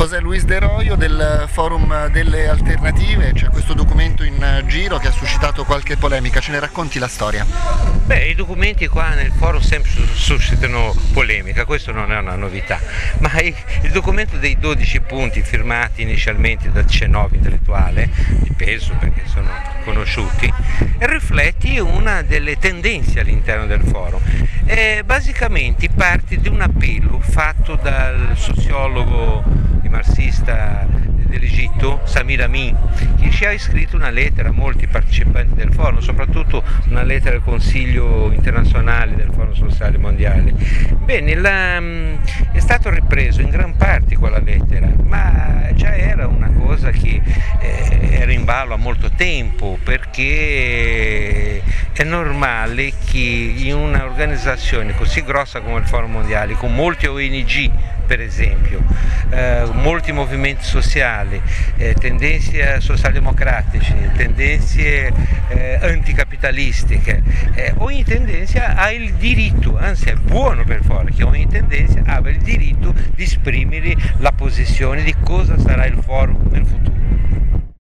José Luis de Roio del Forum delle Alternative. C'è questo documento in giro che ha suscitato qualche polemica, ce ne racconti la storia? Beh, i documenti qua nel forum sempre suscitano polemica, questo non è una novità, ma il documento dei 12 punti firmati inizialmente dal C9 intellettuale, di peso perché sono conosciuti, riflette una delle tendenze all'interno del forum. Basicamente parte di un appello fatto dal sociologo e marxista dell'Egitto, Samir Amin, che ci ha scritto una lettera a molti partecipanti del forum, soprattutto una lettera al Consiglio internazionale del Forum Sociale Mondiale. Bene, è stato ripreso in gran parte quella lettera, ma già era una cosa che era in ballo a molto tempo, perché è normale che in un'organizzazione così grossa come il Forum Mondiale, con molti ONG per esempio, molti movimenti sociali, tendenze socialdemocratiche, tendenze anticapitalistiche, ogni tendenza ha il diritto, anzi è buono per fare che ogni tendenza abbia il diritto di esprimere la posizione di cosa sarà il forum nel futuro.